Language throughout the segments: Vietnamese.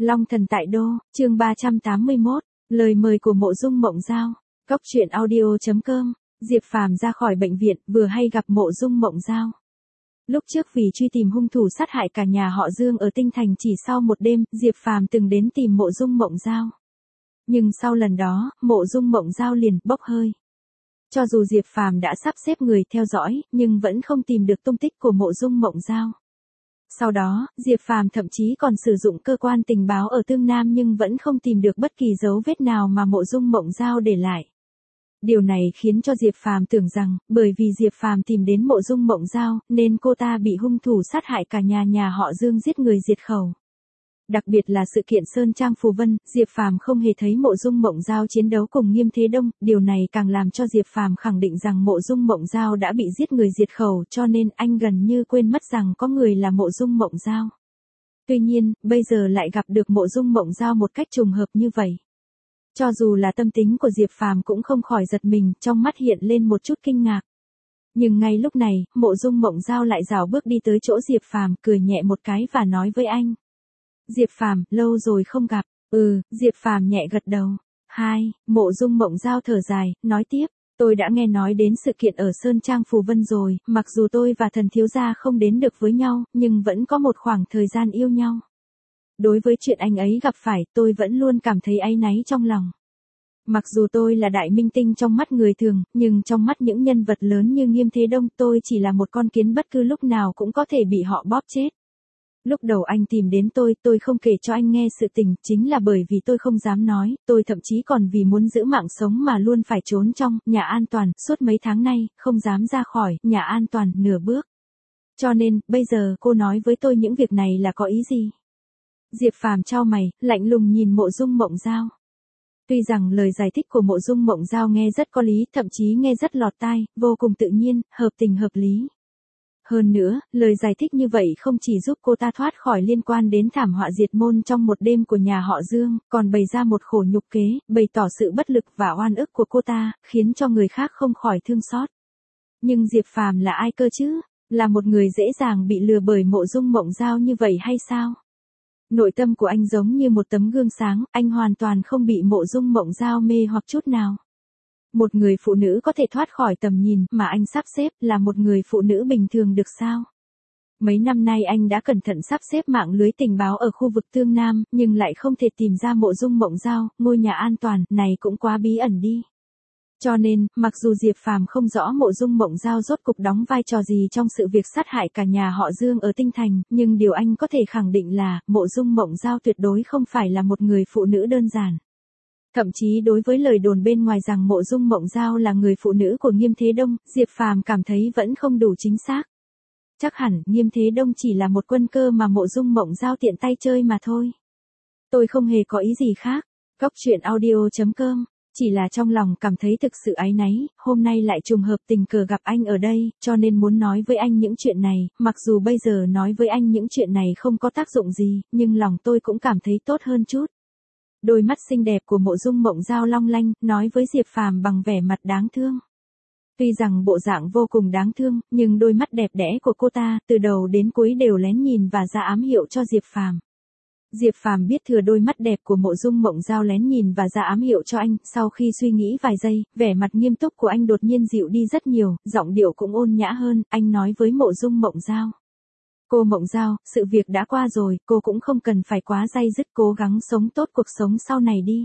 Long thần tại đô, chương 381, lời mời của Mộ Dung Mộng Giao. Cóc truyện audio.com. Diệp Phàm ra khỏi bệnh viện, vừa hay gặp Mộ Dung Mộng Giao. Lúc trước vì truy tìm hung thủ sát hại cả nhà họ Dương ở Tinh Thành, chỉ sau một đêm, Diệp Phàm từng đến tìm Mộ Dung Mộng Giao. Nhưng sau lần đó, Mộ Dung Mộng Giao liền bốc hơi. Cho dù Diệp Phàm đã sắp xếp người theo dõi, nhưng vẫn không tìm được tung tích của Mộ Dung Mộng Giao. Sau đó, Diệp Phàm thậm chí còn sử dụng cơ quan tình báo ở Tương Nam nhưng vẫn không tìm được bất kỳ dấu vết nào mà Mộ Dung Mộng Giao để lại. Điều này khiến cho Diệp Phàm tưởng rằng, bởi vì Diệp Phàm tìm đến Mộ Dung Mộng Giao, nên cô ta bị hung thủ sát hại cả nhà họ Dương giết người diệt khẩu. Đặc biệt là sự kiện Sơn Trang Phù Vân, Diệp Phàm không hề thấy Mộ Dung Mộng Giao chiến đấu cùng Nghiêm Thế Đông, điều này càng làm cho Diệp Phàm khẳng định rằng Mộ Dung Mộng Giao đã bị giết người diệt khẩu, cho nên anh gần như quên mất rằng có người là Mộ Dung Mộng Giao. Tuy nhiên, bây giờ lại gặp được Mộ Dung Mộng Giao một cách trùng hợp như vậy. Cho dù là tâm tính của Diệp Phàm cũng không khỏi giật mình, trong mắt hiện lên một chút kinh ngạc. Nhưng ngay lúc này, Mộ Dung Mộng Giao lại rảo bước đi tới chỗ Diệp Phàm, cười nhẹ một cái và nói với anh. Diệp Phàm, lâu rồi không gặp. Diệp Phàm nhẹ gật đầu. Mộ Dung Mộng Giao thở dài, nói tiếp, tôi đã nghe nói đến sự kiện ở Sơn Trang Phù Vân rồi, mặc dù tôi và Thần thiếu gia không đến được với nhau, nhưng vẫn có một khoảng thời gian yêu nhau. Đối với chuyện anh ấy gặp phải, tôi vẫn luôn cảm thấy áy náy trong lòng. Mặc dù tôi là đại minh tinh trong mắt người thường, nhưng trong mắt những nhân vật lớn như Nghiêm Thế Đông, tôi chỉ là một con kiến bất cứ lúc nào cũng có thể bị họ bóp chết. Lúc đầu anh tìm đến tôi không kể cho anh nghe sự tình, chính là bởi vì tôi không dám nói, tôi thậm chí còn vì muốn giữ mạng sống mà luôn phải trốn trong nhà an toàn, suốt mấy tháng nay, không dám ra khỏi nhà an toàn nửa bước. Cho nên, bây giờ cô nói với tôi những việc này là có ý gì? Diệp Phàm chau mày, lạnh lùng nhìn Mộ Dung Mộng Giao. Tuy rằng lời giải thích của Mộ Dung Mộng Giao nghe rất có lý, thậm chí nghe rất lọt tai, vô cùng tự nhiên, hợp tình hợp lý. Hơn nữa, lời giải thích như vậy không chỉ giúp cô ta thoát khỏi liên quan đến thảm họa diệt môn trong một đêm của nhà họ Dương, còn bày ra một khổ nhục kế, bày tỏ sự bất lực và oan ức của cô ta, khiến cho người khác không khỏi thương xót. Nhưng Diệp Phàm là ai cơ chứ? Là một người dễ dàng bị lừa bởi Mộ Dung Mộng Giao như vậy hay sao? Nội tâm của anh giống như một tấm gương sáng, anh hoàn toàn không bị Mộ Dung Mộng Giao mê hoặc chút nào. Một người phụ nữ có thể thoát khỏi tầm nhìn mà anh sắp xếp là một người phụ nữ bình thường được sao? Mấy năm nay anh đã cẩn thận sắp xếp mạng lưới tình báo ở khu vực Tương Nam, nhưng lại không thể tìm ra Mộ Dung Mộng Giao, ngôi nhà an toàn này cũng quá bí ẩn đi. Cho nên, mặc dù Diệp Phàm không rõ Mộ Dung Mộng Giao rốt cục đóng vai trò gì trong sự việc sát hại cả nhà họ Dương ở Tinh Thành, nhưng điều anh có thể khẳng định là, Mộ Dung Mộng Giao tuyệt đối không phải là một người phụ nữ đơn giản. Thậm chí đối với lời đồn bên ngoài rằng Mộ Dung Mộng Giao là người phụ nữ của Nghiêm Thế Đông, Diệp Phàm cảm thấy vẫn không đủ chính xác. Chắc hẳn Nghiêm Thế Đông chỉ là một quân cơ mà Mộ Dung Mộng Giao tiện tay chơi mà thôi. Tôi không hề có ý gì khác. Cóc truyện audio.com. Chỉ là trong lòng cảm thấy thực sự áy náy, hôm nay lại trùng hợp tình cờ gặp anh ở đây, cho nên muốn nói với anh những chuyện này, mặc dù bây giờ nói với anh những chuyện này không có tác dụng gì, nhưng lòng tôi cũng cảm thấy tốt hơn chút. Đôi mắt xinh đẹp của Mộ Dung Mộng Giao long lanh, nói với Diệp Phàm bằng vẻ mặt đáng thương. Tuy rằng bộ dạng vô cùng đáng thương, nhưng đôi mắt đẹp đẽ của cô ta, từ đầu đến cuối đều lén nhìn và ra ám hiệu cho Diệp Phàm. Diệp Phàm biết thừa đôi mắt đẹp của Mộ Dung Mộng Giao lén nhìn và ra ám hiệu cho anh, sau khi suy nghĩ vài giây, vẻ mặt nghiêm túc của anh đột nhiên dịu đi rất nhiều, giọng điệu cũng ôn nhã hơn, anh nói với Mộ Dung Mộng Giao. Cô Mộng Giao, sự việc đã qua rồi, cô cũng không cần phải quá day dứt, cố gắng sống tốt cuộc sống sau này đi.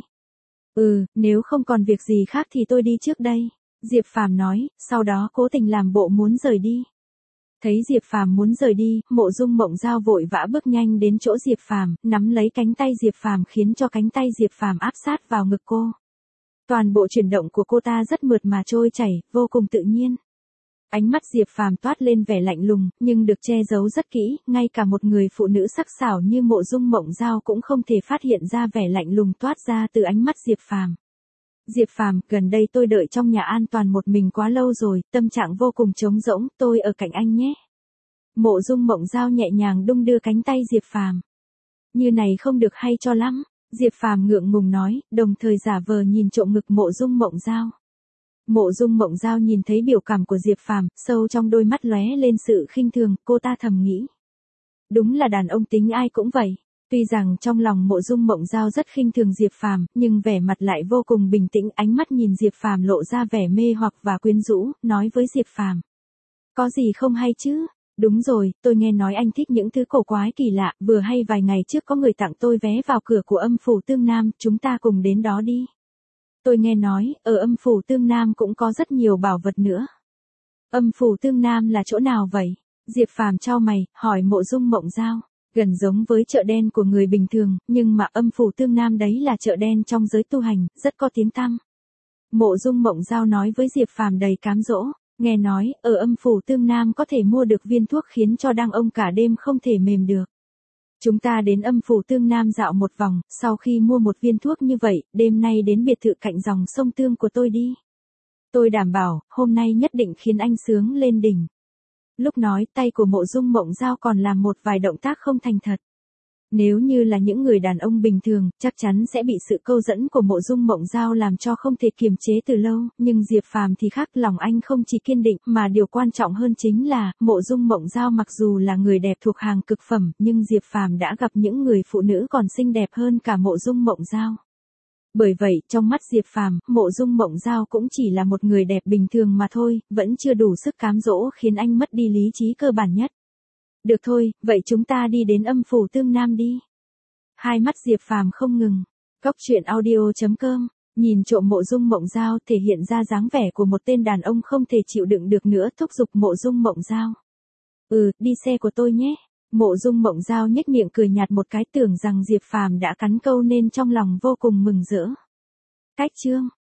Nếu không còn việc gì khác thì tôi đi trước đây. Diệp Phàm nói, sau đó cố tình làm bộ muốn rời đi. Thấy Diệp Phàm muốn rời đi, Mộ Dung Mộng Giao vội vã bước nhanh đến chỗ Diệp Phàm, nắm lấy cánh tay Diệp Phàm khiến cho cánh tay Diệp Phàm áp sát vào ngực cô. Toàn bộ chuyển động của cô ta rất mượt mà trôi chảy, vô cùng tự nhiên. Ánh mắt Diệp Phàm toát lên vẻ lạnh lùng, nhưng được che giấu rất kỹ, ngay cả một người phụ nữ sắc sảo như Mộ Dung Mộng Giao cũng không thể phát hiện ra vẻ lạnh lùng toát ra từ ánh mắt Diệp Phàm. Diệp Phàm, gần đây tôi đợi trong nhà an toàn một mình quá lâu rồi, tâm trạng vô cùng trống rỗng, tôi ở cạnh anh nhé. Mộ Dung Mộng Giao nhẹ nhàng đung đưa cánh tay Diệp Phàm. Như này không được hay cho lắm, Diệp Phàm ngượng ngùng nói, đồng thời giả vờ nhìn trộm ngực Mộ Dung Mộng Giao. Mộ Dung Mộng Giao nhìn thấy biểu cảm của Diệp Phàm, sâu trong đôi mắt lóe lên sự khinh thường, cô ta thầm nghĩ. Đúng là đàn ông tính ai cũng vậy. Tuy rằng trong lòng Mộ Dung Mộng Giao rất khinh thường Diệp Phàm, nhưng vẻ mặt lại vô cùng bình tĩnh, ánh mắt nhìn Diệp Phàm lộ ra vẻ mê hoặc và quyến rũ, nói với Diệp Phàm: "Có gì không hay chứ? Đúng rồi, tôi nghe nói anh thích những thứ cổ quái kỳ lạ, vừa hay vài ngày trước có người tặng tôi vé vào cửa của Âm Phủ Tương Nam, chúng ta cùng đến đó đi. Tôi nghe nói, ở Âm Phủ Tương Nam cũng có rất nhiều bảo vật nữa." Âm Phủ Tương Nam là chỗ nào vậy? Diệp Phàm chau mày, hỏi Mộ Dung Mộng Giao. Gần giống với chợ đen của người bình thường, nhưng mà Âm Phủ Tương Nam đấy là chợ đen trong giới tu hành, rất có tiếng tăm. Mộ Dung Mộng Giao nói với Diệp Phàm đầy cám dỗ, nghe nói, ở Âm Phủ Tương Nam có thể mua được viên thuốc khiến cho đàn ông cả đêm không thể mềm được. Chúng ta đến Âm Phủ Tương Nam dạo một vòng, sau khi mua một viên thuốc như vậy, đêm nay đến biệt thự cạnh dòng sông Tương của tôi đi. Tôi đảm bảo, hôm nay nhất định khiến anh sướng lên đỉnh. Lúc nói, tay của Mộ Dung Mộng Giao còn làm một vài động tác không thành thật. Nếu như là những người đàn ông bình thường, chắc chắn sẽ bị sự câu dẫn của Mộ Dung Mộng Giao làm cho không thể kiềm chế từ lâu, nhưng Diệp Phàm thì khác, lòng anh không chỉ kiên định, mà điều quan trọng hơn chính là, Mộ Dung Mộng Giao mặc dù là người đẹp thuộc hàng cực phẩm, nhưng Diệp Phàm đã gặp những người phụ nữ còn xinh đẹp hơn cả Mộ Dung Mộng Giao. Bởi vậy, trong mắt Diệp Phàm, Mộ Dung Mộng Giao cũng chỉ là một người đẹp bình thường mà thôi, vẫn chưa đủ sức cám dỗ khiến anh mất đi lý trí cơ bản nhất. Được thôi, vậy chúng ta đi đến Âm Phủ Tương Nam đi. Hai mắt Diệp Phàm không ngừng. Cốc truyện audio.com, nhìn trộm Mộ Dung Mộng Giao thể hiện ra dáng vẻ của một tên đàn ông không thể chịu đựng được nữa, thúc giục Mộ Dung Mộng Giao. Đi xe của tôi nhé. Mộ Dung Mộng Giao nhếch miệng cười nhạt một cái, tưởng rằng Diệp Phàm đã cắn câu nên trong lòng vô cùng mừng rỡ. Cách chương